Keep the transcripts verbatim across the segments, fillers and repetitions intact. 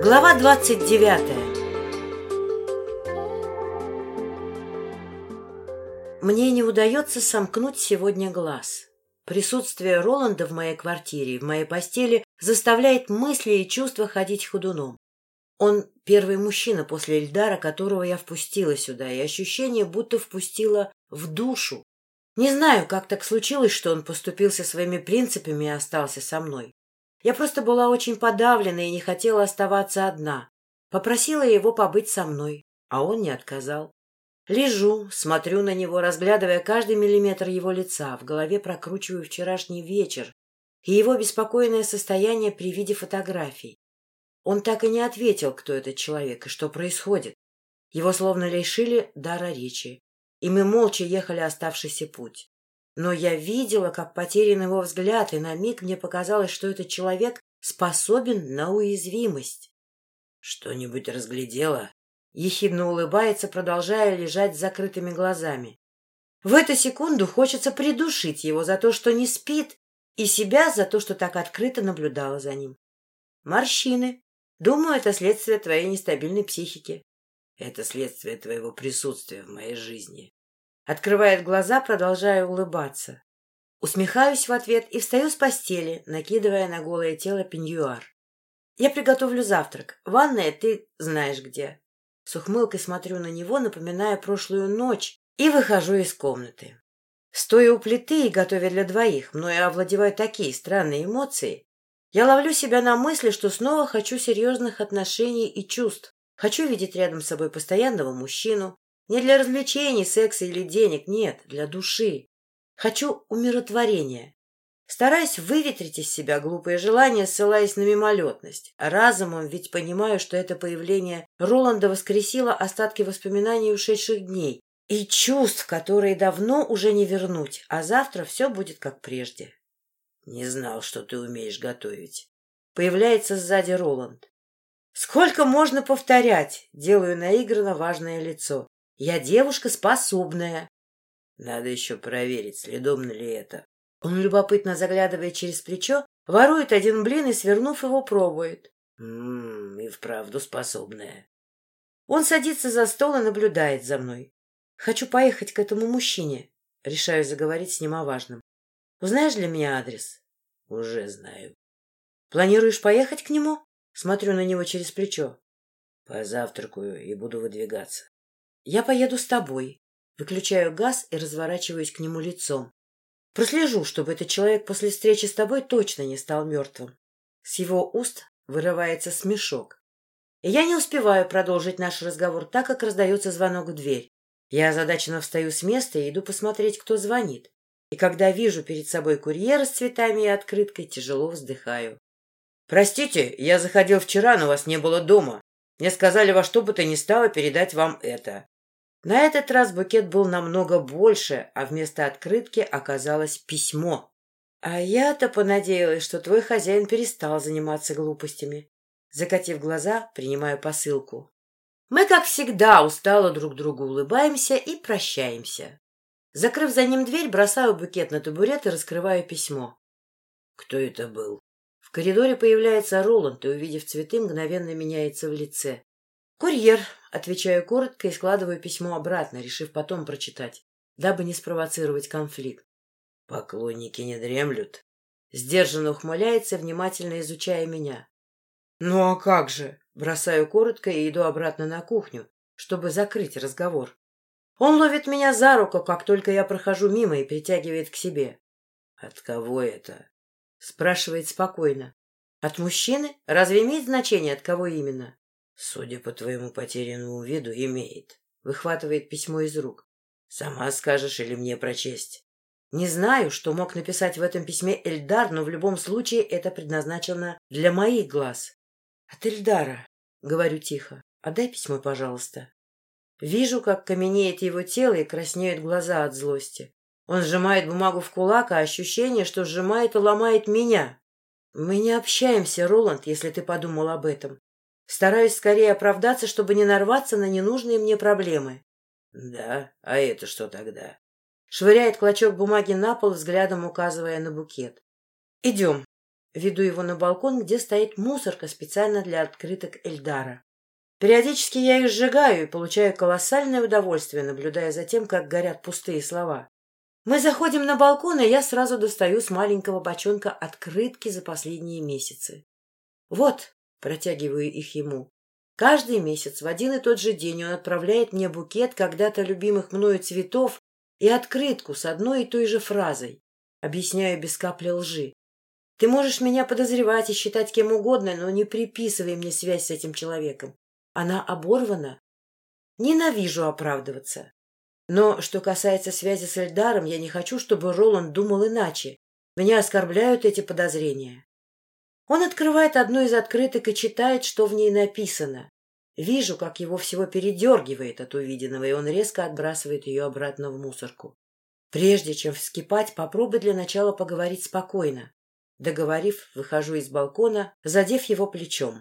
Глава двадцать девятая. Мне не удается сомкнуть сегодня глаз. Присутствие Роланда в моей квартире и в моей постели заставляет мысли и чувства ходить ходуном. Он первый мужчина после Эльдара, которого я впустила сюда, и ощущение, будто впустила в душу. Не знаю, как так случилось, что он поступился своими принципами и остался со мной. Я просто была очень подавлена и не хотела оставаться одна. Попросила его побыть со мной, а он не отказал. Лежу, смотрю на него, разглядывая каждый миллиметр его лица, в голове прокручиваю вчерашний вечер и его беспокойное состояние при виде фотографий. Он так и не ответил, кто этот человек и что происходит. Его словно лишили дара речи, и мы молча ехали оставшийся путь. Но я видела, как потерян его взгляд, и на миг мне показалось, что этот человек способен на уязвимость. — Что-нибудь разглядела? — ехидно улыбается, продолжая лежать с закрытыми глазами. В эту секунду хочется придушить его за то, что не спит, и себя за то, что так открыто наблюдала за ним. Морщины. Думаю, это следствие твоей нестабильной психики. Это следствие твоего присутствия в моей жизни. Открывает глаза, продолжая улыбаться. Усмехаюсь в ответ и встаю с постели, накидывая на голое тело пеньюар. Я приготовлю завтрак. Ванная ты знаешь где. С ухмылкой смотрю на него, напоминая прошлую ночь, и выхожу из комнаты. Стоя у плиты и готовя для двоих, мною овладевают такие странные эмоции. Я ловлю себя на мысли, что снова хочу серьезных отношений и чувств. Хочу видеть рядом с собой постоянного мужчину. Не для развлечений, секса или денег, нет, для души. Хочу умиротворения. Стараюсь выветрить из себя глупые желания, ссылаясь на мимолетность. Разумом ведь понимаю, что это появление Роланда воскресило остатки воспоминаний ушедших дней и чувств, которые давно уже не вернуть, а завтра все будет как прежде. Не знал, что ты умеешь готовить. Появляется сзади Роланд. Сколько можно повторять? Делаю наигранно важное лицо. Я девушка способная. Надо еще проверить, следовно ли это. Он любопытно заглядывает через плечо, ворует один блин и, свернув его, пробует. Ммм, и вправду способная. Он садится за стол и наблюдает за мной. Хочу поехать к этому мужчине. Решаю заговорить с ним о важном. Узнаешь для меня адрес? Уже знаю. Планируешь поехать к нему? Смотрю на него через плечо. Позавтракаю и буду выдвигаться. Я поеду с тобой. Выключаю газ и разворачиваюсь к нему лицом. Прослежу, чтобы этот человек после встречи с тобой точно не стал мертвым. С его уст вырывается смешок. И я не успеваю продолжить наш разговор, так как раздается звонок в дверь. Я озадаченно встаю с места и иду посмотреть, кто звонит. И когда вижу перед собой курьера с цветами и открыткой, тяжело вздыхаю. — Простите, я заходил вчера, но вас не было дома. Мне сказали во что бы то ни стало передать вам это. На этот раз букет был намного больше, а вместо открытки оказалось письмо. А я-то понадеялась, что твой хозяин перестал заниматься глупостями. Закатив глаза, принимаю посылку. Мы, как всегда, устало друг другу улыбаемся и прощаемся. Закрыв за ним дверь, бросаю букет на табурет и раскрываю письмо. Кто это был? В коридоре появляется Роланд и, увидев цветы, мгновенно меняется в лице. «Курьер», — отвечаю коротко и складываю письмо обратно, решив потом прочитать, дабы не спровоцировать конфликт. «Поклонники не дремлют», — сдержанно ухмыляется, внимательно изучая меня. «Ну а как же?» — бросаю коротко и иду обратно на кухню, чтобы закрыть разговор. Он ловит меня за руку, как только я прохожу мимо, и притягивает к себе. «От кого это?» — спрашивает спокойно. «От мужчины? Разве имеет значение, от кого именно?» «Судя по твоему потерянному виду, имеет». Выхватывает письмо из рук. «Сама скажешь или мне прочесть?» Не знаю, что мог написать в этом письме Эльдар, но в любом случае это предназначено для моих глаз. «От Эльдара», — говорю тихо. «Отдай письмо, пожалуйста». Вижу, как каменеет его тело и краснеют глаза от злости. Он сжимает бумагу в кулак, а ощущение, что сжимает и ломает меня. Мы не общаемся, Роланд, если ты подумал об этом. Стараюсь скорее оправдаться, чтобы не нарваться на ненужные мне проблемы. — Да? А это что тогда? Швыряет клочок бумаги на пол, взглядом указывая на букет. — Идем. Веду его на балкон, где стоит мусорка специально для открыток Эльдара. Периодически я их сжигаю и получаю колоссальное удовольствие, наблюдая за тем, как горят пустые слова. Мы заходим на балкон, и я сразу достаю с маленького бочонка открытки за последние месяцы. Вот, протягиваю их ему. Каждый месяц в один и тот же день он отправляет мне букет когда-то любимых мною цветов и открытку с одной и той же фразой. Объясняю без капли лжи. Ты можешь меня подозревать и считать кем угодно, но не приписывай мне связь с этим человеком. Она оборвана. Ненавижу оправдываться. Но что касается связи с Эльдаром, я не хочу, чтобы Роланд думал иначе. Меня оскорбляют эти подозрения. Он открывает одну из открыток и читает, что в ней написано. Вижу, как его всего передергивает от увиденного, и он резко отбрасывает ее обратно в мусорку. Прежде чем вскипать, попробуй для начала поговорить спокойно. Договорив, выхожу из балкона, задев его плечом.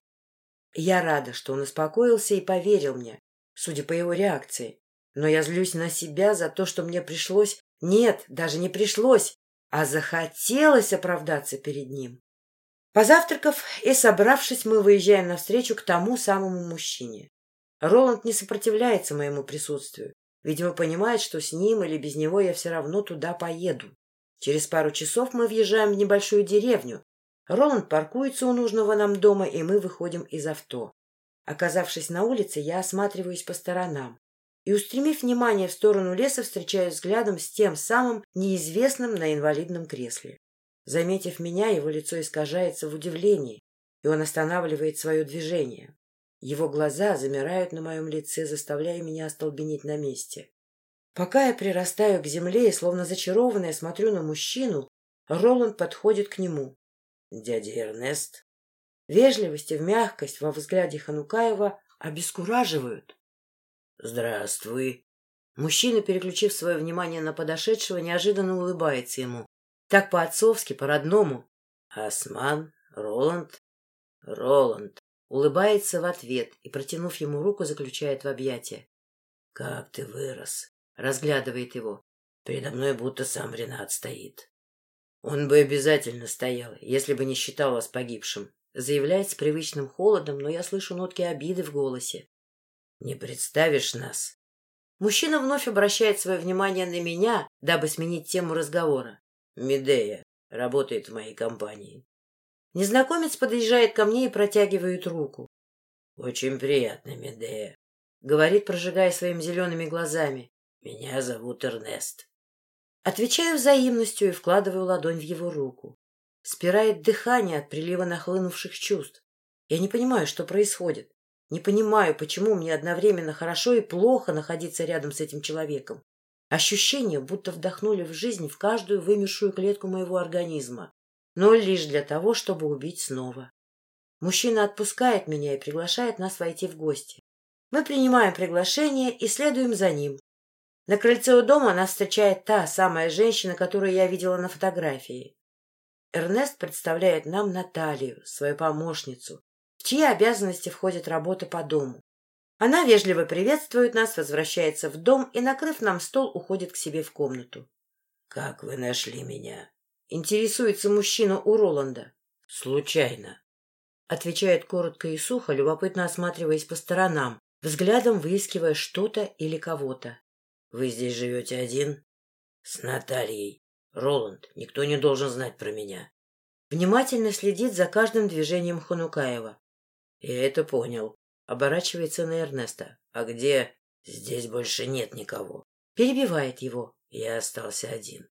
Я рада, что он успокоился и поверил мне, судя по его реакции. Но я злюсь на себя за то, что мне пришлось... Нет, даже не пришлось, а захотелось оправдаться перед ним. Позавтракав и собравшись, мы выезжаем навстречу к тому самому мужчине. Роланд не сопротивляется моему присутствию. Видимо, понимает, что с ним или без него я все равно туда поеду. Через пару часов мы въезжаем в небольшую деревню. Роланд паркуется у нужного нам дома, и мы выходим из авто. Оказавшись на улице, я осматриваюсь по сторонам и, устремив внимание в сторону леса, встречаюсь взглядом с тем самым неизвестным на инвалидном кресле. Заметив меня, его лицо искажается в удивлении, и он останавливает свое движение. Его глаза замирают на моем лице, заставляя меня остолбенеть на месте. Пока я прирастаю к земле и, словно зачарованная, смотрю на мужчину, Роланд подходит к нему. — Дядя Эрнест. Вежливость и мягкость во взгляде Ханукаева обескураживают. — Здравствуй. Мужчина, переключив свое внимание на подошедшего, неожиданно улыбается ему. Так по-отцовски, по-родному. — Осман? Роланд? — Роланд. Улыбается в ответ и, протянув ему руку, заключает в объятия. — Как ты вырос! Разглядывает его. Передо мной будто сам Ренат стоит. — Он бы обязательно стоял, если бы не считал вас погибшим. Заявляет с привычным холодом, но я слышу нотки обиды в голосе. — Не представишь нас? Мужчина вновь обращает свое внимание на меня, дабы сменить тему разговора. — Медея работает в моей компании. Незнакомец подъезжает ко мне и протягивает руку. — Очень приятно, Медея, — говорит, прожигая своими зелеными глазами. — Меня зовут Эрнест. Отвечаю взаимностью и вкладываю ладонь в его руку. Спирает дыхание от прилива нахлынувших чувств. Я не понимаю, что происходит. Не понимаю, почему мне одновременно хорошо и плохо находиться рядом с этим человеком. Ощущение, будто вдохнули в жизнь в каждую вымершую клетку моего организма, но лишь для того, чтобы убить снова. Мужчина отпускает меня и приглашает нас войти в гости. Мы принимаем приглашение и следуем за ним. На крыльце у дома нас встречает та самая женщина, которую я видела на фотографии. Эрнест представляет нам Наталью, свою помощницу, в чьи обязанности входит работа по дому. Она вежливо приветствует нас, возвращается в дом и, накрыв нам стол, уходит к себе в комнату. — Как вы нашли меня? — интересуется мужчина у Роланда. — Случайно. — отвечает коротко и сухо, любопытно осматриваясь по сторонам, взглядом выискивая что-то или кого-то. — Вы здесь живете один? — С Натальей. Роланд, никто не должен знать про меня. Внимательно следит за каждым движением Ханукаева. — Я это понял. Оборачивается на Эрнеста. — А где? — Здесь больше нет никого. Перебивает его. Я остался один.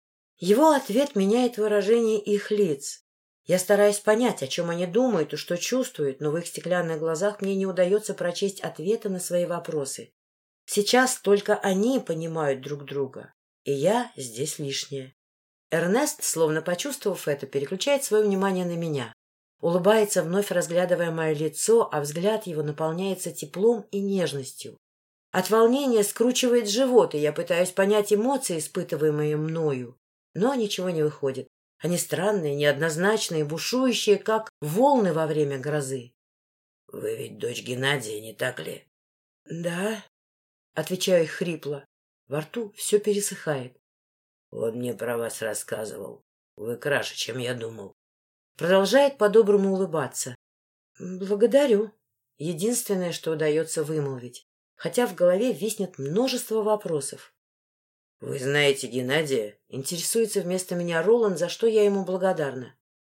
Его ответ меняет выражение их лиц. Я стараюсь понять, о чем они думают и что чувствуют, но в их стеклянных глазах мне не удается прочесть ответы на свои вопросы. Сейчас только они понимают друг друга, и я здесь лишняя. Эрнест, словно почувствовав это, переключает свое внимание на меня. Улыбается, вновь разглядывая мое лицо, а взгляд его наполняется теплом и нежностью. От волнения скручивает живот, и я пытаюсь понять эмоции, испытываемые мною. Но ничего не выходит. Они странные, неоднозначные, бушующие, как волны во время грозы. — Вы ведь дочь Геннадия, не так ли? — Да, — отвечаю хрипло. Во рту все пересыхает. — Он мне про вас рассказывал. Вы краше, чем я думал. Продолжает по-доброму улыбаться. Благодарю. Единственное, что удается вымолвить, хотя в голове виснет множество вопросов. — Вы знаете Геннадия? — интересуется вместо меня Роланд, за что я ему благодарна.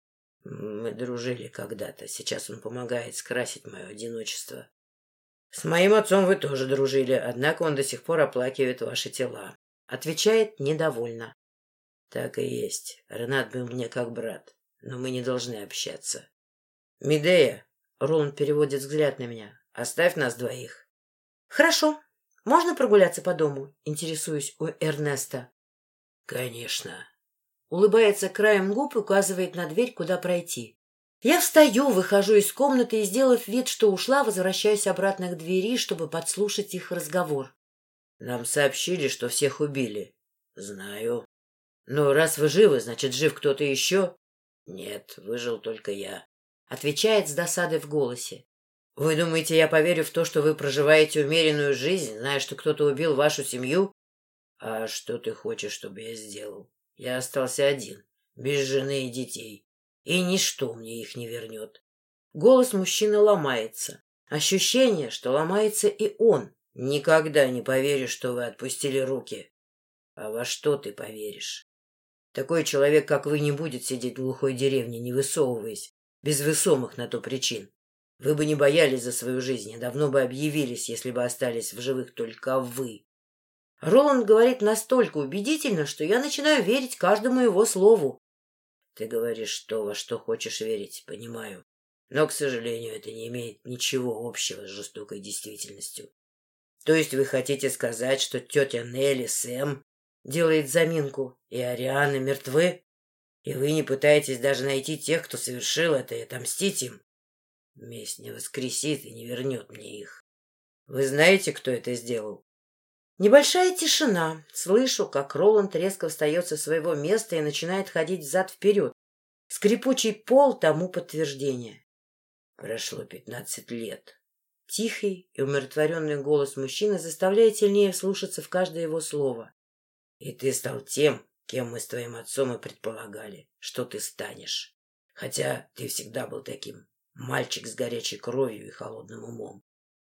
— Мы дружили когда-то, сейчас он помогает скрасить мое одиночество. — С моим отцом вы тоже дружили, однако он до сих пор оплакивает ваши тела. Отвечает недовольно. — Так и есть. Ренат был мне как брат, но мы не должны общаться. — Медея, — Роланд переводит взгляд на меня, — оставь нас двоих. — Хорошо. Можно прогуляться по дому? Интересуюсь у Эрнеста. — Конечно. Улыбается краем губ и указывает на дверь, куда пройти. Я встаю, выхожу из комнаты и, сделав вид, что ушла, возвращаюсь обратно к двери, чтобы подслушать их разговор. — Нам сообщили, что всех убили. — Знаю. — Но раз вы живы, значит, жив кто-то еще? — Нет, выжил только я. Отвечает с досадой в голосе. — Вы думаете, я поверю в то, что вы проживаете умеренную жизнь, зная, что кто-то убил вашу семью? — А что ты хочешь, чтобы я сделал? Я остался один, без жены и детей, и ничто мне их не вернет. Голос мужчины ломается. Ощущение, что ломается и он. Никогда не поверю, что вы отпустили руки. А во что ты поверишь? Такой человек, как вы, не будет сидеть в глухой деревне, не высовываясь, без весомых на то причин. Вы бы не боялись за свою жизнь, а давно бы объявились, если бы остались в живых только вы. Роланд говорит настолько убедительно, что я начинаю верить каждому его слову. Ты говоришь то, во что хочешь верить, понимаю. Но, к сожалению, это не имеет ничего общего с жестокой действительностью. То есть вы хотите сказать, что тетя Нелли, Сэм делает заминку, и Ариана мертвы? И вы не пытаетесь даже найти тех, кто совершил это, и отомстить им? Месть не воскресит и не вернет мне их. Вы знаете, кто это сделал? Небольшая тишина. Слышу, как Роланд резко встает со своего места и начинает ходить взад-вперед. Скрипучий пол тому подтверждение. Прошло пятнадцать лет. Тихий и умиротворенный голос мужчины заставляет сильнее вслушаться в каждое его слово. И ты стал тем, кем мы с твоим отцом и предполагали, что ты станешь. Хотя ты всегда был таким. Мальчик с горячей кровью и холодным умом.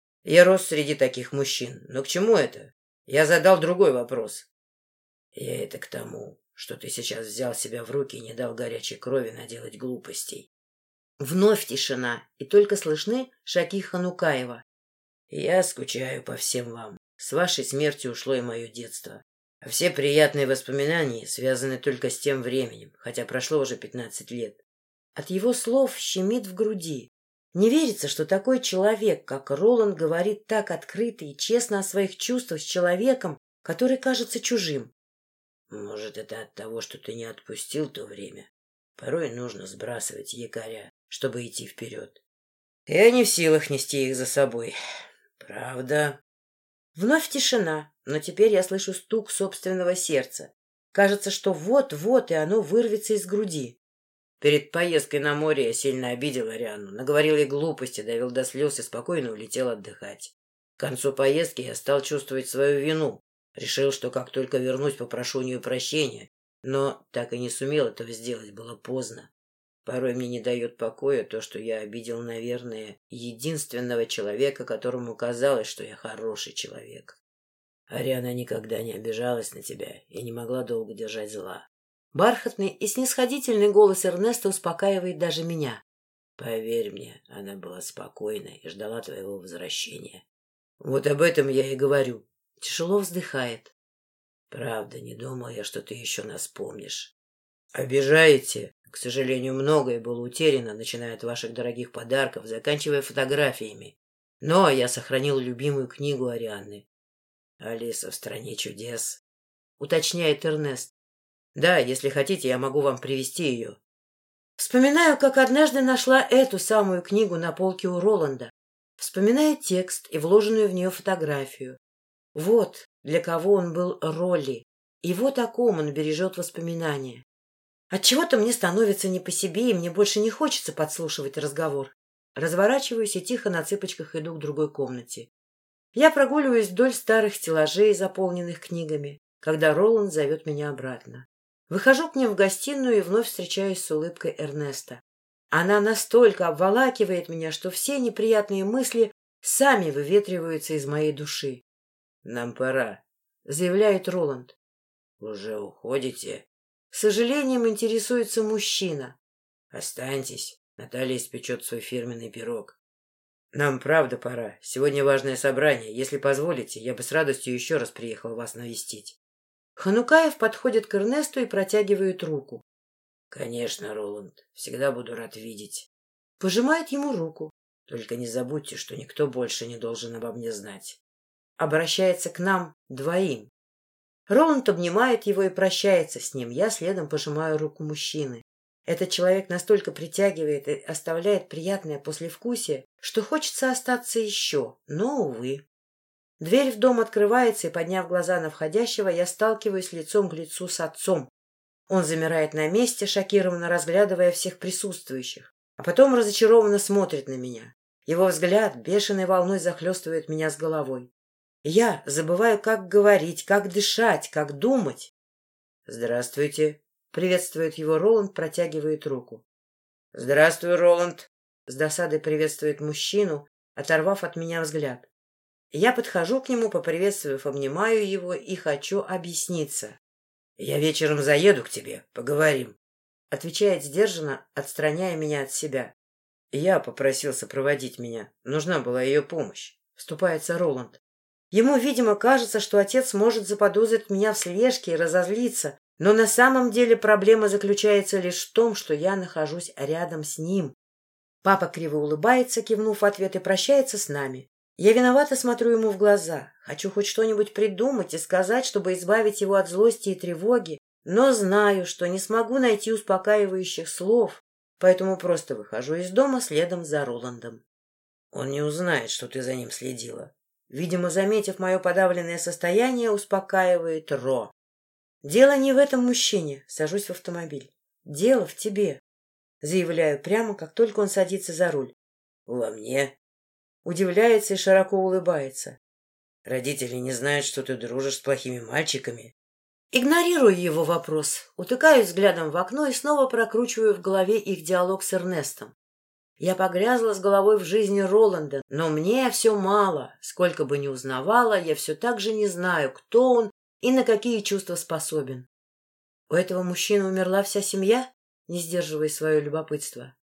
Я рос среди таких мужчин. Но к чему это? Я задал другой вопрос. Я это к тому, что ты сейчас взял себя в руки и не дал горячей крови наделать глупостей. Вновь тишина, и только слышны шаги Ханукаева. Я скучаю по всем вам. С вашей смертью ушло и мое детство. А все приятные воспоминания связаны только с тем временем, хотя прошло уже пятнадцать лет. От его слов щемит в груди. Не верится, что такой человек, как Роланд, говорит так открыто и честно о своих чувствах с человеком, который кажется чужим. Может, это от того, что ты не отпустил то время. Порой нужно сбрасывать якоря, чтобы идти вперед. Я не в силах нести их за собой. Правда? Вновь тишина, но теперь я слышу стук собственного сердца. Кажется, что вот-вот и оно вырвется из груди. Перед поездкой на море я сильно обидел Ариану, наговорил ей глупости, довел до слез и спокойно улетел отдыхать. К концу поездки я стал чувствовать свою вину. Решил, что как только вернусь, попрошу у нее прощения, но так и не сумел этого сделать, было поздно. Порой мне не дает покоя то, что я обидел, наверное, единственного человека, которому казалось, что я хороший человек. Ариана никогда не обижалась на тебя и не могла долго держать зла. Бархатный и снисходительный голос Эрнеста успокаивает даже меня. Поверь мне, она была спокойна и ждала твоего возвращения. Вот об этом я и говорю. Тяжело вздыхает. Правда, не думал я, что ты еще нас помнишь. Обижаете? К сожалению, многое было утеряно, начиная от ваших дорогих подарков, заканчивая фотографиями. Но я сохранил любимую книгу Арианны. «Алиса в стране чудес», — уточняет Эрнест. Да, если хотите, я могу вам привезти ее. Вспоминаю, как однажды нашла эту самую книгу на полке у Роланда. Вспоминаю текст и вложенную в нее фотографию. Вот для кого он был Ролли, и вот о ком он бережет воспоминания. Отчего-то мне становится не по себе, и мне больше не хочется подслушивать разговор. Разворачиваюсь и тихо на цыпочках иду к другой комнате. Я прогуливаюсь вдоль старых стеллажей, заполненных книгами, когда Роланд зовет меня обратно. Выхожу к ним в гостиную и вновь встречаюсь с улыбкой Эрнеста. Она настолько обволакивает меня, что все неприятные мысли сами выветриваются из моей души. — Нам пора, — заявляет Роланд. — Уже уходите? С сожалением интересуется мужчина. — Останьтесь, Наталья испечет свой фирменный пирог. — Нам правда пора. Сегодня важное собрание. Если позволите, я бы с радостью еще раз приехал вас навестить. Ханукаев подходит к Эрнесту и протягивает руку. — Конечно, Роланд. Всегда буду рад видеть. Пожимает ему руку. Только не забудьте, что никто больше не должен обо мне знать. Обращается к нам двоим. Роланд обнимает его и прощается с ним. Я следом пожимаю руку мужчины. Этот человек настолько притягивает и оставляет приятное послевкусие, что хочется остаться еще, но, увы. Дверь в дом открывается, и, подняв глаза на входящего, я сталкиваюсь лицом к лицу с отцом. Он замирает на месте, шокированно разглядывая всех присутствующих, а потом разочарованно смотрит на меня. Его взгляд бешеной волной захлестывает меня с головой. Я забываю, как говорить, как дышать, как думать. — Здравствуйте, — приветствует его Роланд, протягивает руку. — Здравствуй, Роланд, — с досадой приветствует мужчину, оторвав от меня взгляд. Я подхожу к нему, поприветствовав, обнимаю его и хочу объясниться. — Я вечером заеду к тебе, поговорим, — отвечает сдержанно, отстраняя меня от себя. Я попросился проводить меня. Нужна была ее помощь. Вступается Роланд. Ему, видимо, кажется, что отец может заподозрить меня в слежке и разозлиться, но на самом деле проблема заключается лишь в том, что я нахожусь рядом с ним. Папа криво улыбается, кивнув в ответ, и прощается с нами. Я виновато смотрю ему в глаза. Хочу хоть что-нибудь придумать и сказать, чтобы избавить его от злости и тревоги, но знаю, что не смогу найти успокаивающих слов, поэтому просто выхожу из дома следом за Роландом. Он не узнает, что ты за ним следила. Видимо, заметив мое подавленное состояние, успокаивает Ро. Дело не в этом мужчине. Сажусь в автомобиль. Дело в тебе. Заявляю прямо, как только он садится за руль. Во мне? Удивляется и широко улыбается. Родители не знают, что ты дружишь с плохими мальчиками. Игнорирую его вопрос, утыкаюсь взглядом в окно и снова прокручиваю в голове их диалог с Эрнестом. Я погрязла с головой в жизни Роланда, но мне все мало. Сколько бы ни узнавала, я все так же не знаю, кто он и на какие чувства способен. У этого мужчины умерла вся семья, не сдерживая свое любопытство.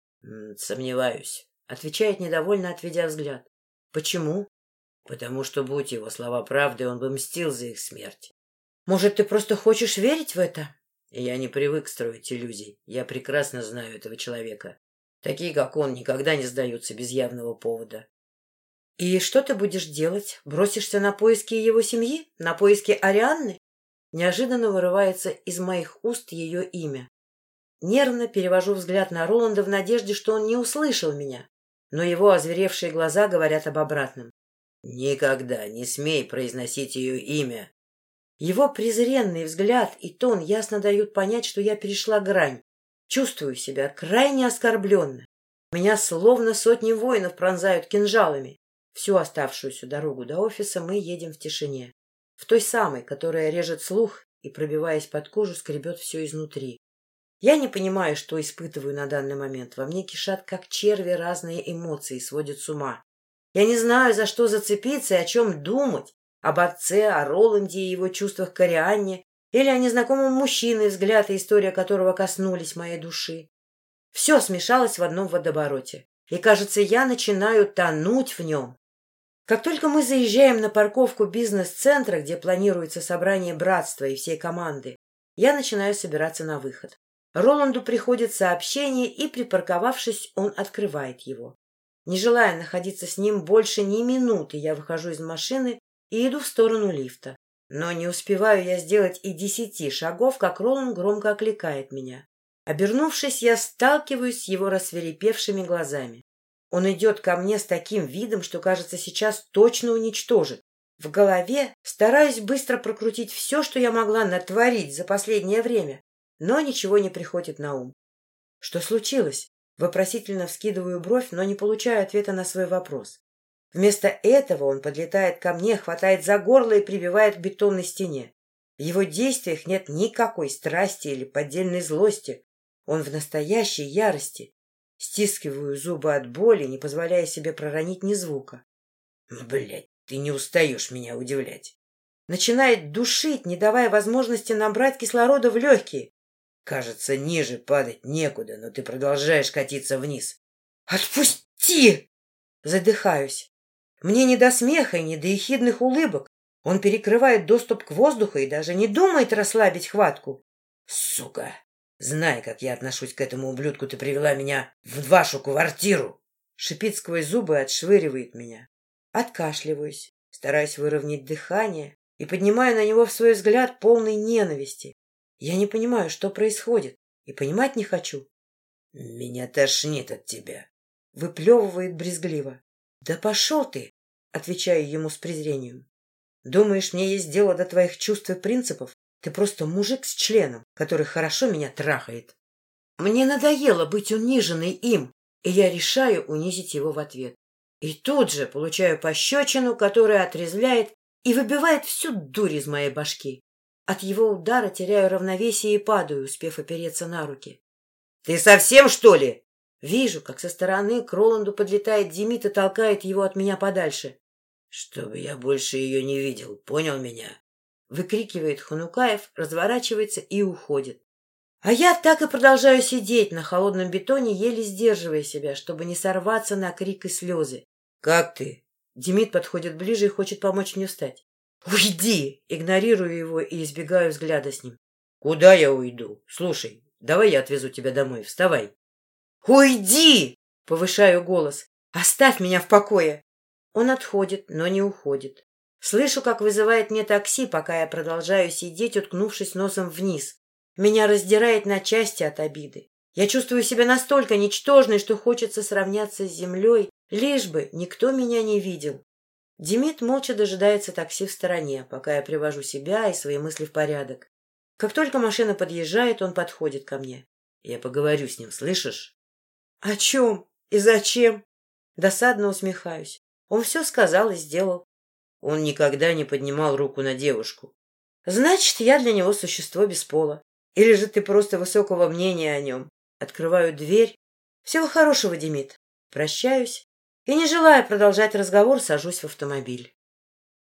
— Сомневаюсь, — отвечает недовольно, отведя взгляд. — Почему? — Потому что, будь его слова правдой, он бы мстил за их смерть. — Может, ты просто хочешь верить в это? — Я не привык строить иллюзий. Я прекрасно знаю этого человека. Такие, как он, никогда не сдаются без явного повода. — И что ты будешь делать? Бросишься на поиски его семьи? На поиски Арианны? Неожиданно вырывается из моих уст ее имя. Нервно перевожу взгляд на Роланда в надежде, что он не услышал меня, но его озверевшие глаза говорят об обратном. — Никогда не смей произносить ее имя. Его презренный взгляд и тон ясно дают понять, что я перешла грань. Чувствую себя крайне оскорбленно. Меня словно сотни воинов пронзают кинжалами. Всю оставшуюся дорогу до офиса мы едем в тишине. В той самой, которая режет слух и, пробиваясь под кожу, скребет все изнутри. Я не понимаю, что испытываю на данный момент. Во мне кишат, как черви, разные эмоции, сводят с ума. Я не знаю, за что зацепиться и о чем думать. Об отце, о Роланде и его чувствах к Арианне, или о незнакомом мужчине, взгляд и история которого коснулись моей души. Все смешалось в одном водовороте, и, кажется, я начинаю тонуть в нем. Как только мы заезжаем на парковку бизнес-центра, где планируется собрание братства и всей команды, я начинаю собираться на выход. Роланду приходит сообщение, и, припарковавшись, он открывает его. Не желая находиться с ним больше ни минуты, я выхожу из машины и иду в сторону лифта. Но не успеваю я сделать и десяти шагов, как Роланд громко окликает меня. Обернувшись, я сталкиваюсь с его рассвирепевшими глазами. Он идет ко мне с таким видом, что, кажется, сейчас точно уничтожит. В голове стараюсь быстро прокрутить все, что я могла натворить за последнее время, но ничего не приходит на ум. Что случилось? Вопросительно вскидываю бровь, но не получаю ответа на свой вопрос. Вместо этого он подлетает ко мне, хватает за горло и прибивает к бетонной стене. В его действиях нет никакой страсти или поддельной злости. Он в настоящей ярости. Стискиваю зубы от боли, не позволяя себе проронить ни звука. Блядь, ты не устаешь меня удивлять. Начинает душить, не давая возможности набрать кислорода в легкие. Кажется, ниже падать некуда, но ты продолжаешь катиться вниз. Отпусти! Задыхаюсь. Мне не до смеха и не до ехидных улыбок. Он перекрывает доступ к воздуху и даже не думает расслабить хватку. Сука! Знай, как я отношусь к этому ублюдку, ты привела меня в вашу квартиру. Шипит сквозь зубы и отшвыривает меня. Откашливаюсь, стараюсь выровнять дыхание и поднимаю на него в свой взгляд полный ненависти. Я не понимаю, что происходит, и понимать не хочу. Меня тошнит от тебя. Выплевывает брезгливо. Да пошел ты, отвечаю ему с презрением. Думаешь, мне есть дело до твоих чувств и принципов? Ты просто мужик с членом, который хорошо меня трахает. Мне надоело быть униженной им, и я решаю унизить его в ответ. И тут же получаю пощечину, которая отрезвляет и выбивает всю дурь из моей башки. От его удара теряю равновесие и падаю, успев опереться на руки. — Ты совсем, что ли? Вижу, как со стороны к Роланду подлетает Демид и толкает его от меня подальше. — Чтобы я больше ее не видел, понял меня? Выкрикивает Ханукаев, разворачивается и уходит. А я так и продолжаю сидеть на холодном бетоне, еле сдерживая себя, чтобы не сорваться на крик и слезы. — Как ты? Демид подходит ближе и хочет помочь мне встать. — Уйди! Игнорирую его и избегаю взгляда с ним. — Куда я уйду? Слушай, давай я отвезу тебя домой. Вставай. — Уйди! Повышаю голос. Оставь меня в покое. Он отходит, но не уходит. Слышу, как вызывает мне такси, пока я продолжаю сидеть, уткнувшись носом вниз. Меня раздирает на части от обиды. Я чувствую себя настолько ничтожной, что хочется сравняться с землей, лишь бы никто меня не видел. Демид молча дожидается такси в стороне, пока я привожу себя и свои мысли в порядок. Как только машина подъезжает, он подходит ко мне. Я поговорю с ним, слышишь? — О чем? И зачем? Досадно усмехаюсь. Он все сказал и сделал. Он никогда не поднимал руку на девушку. Значит, я для него существо без пола. Или же ты просто высокого мнения о нем. Открываю дверь. Всего хорошего, Демид. Прощаюсь. И, не желая продолжать разговор, сажусь в автомобиль.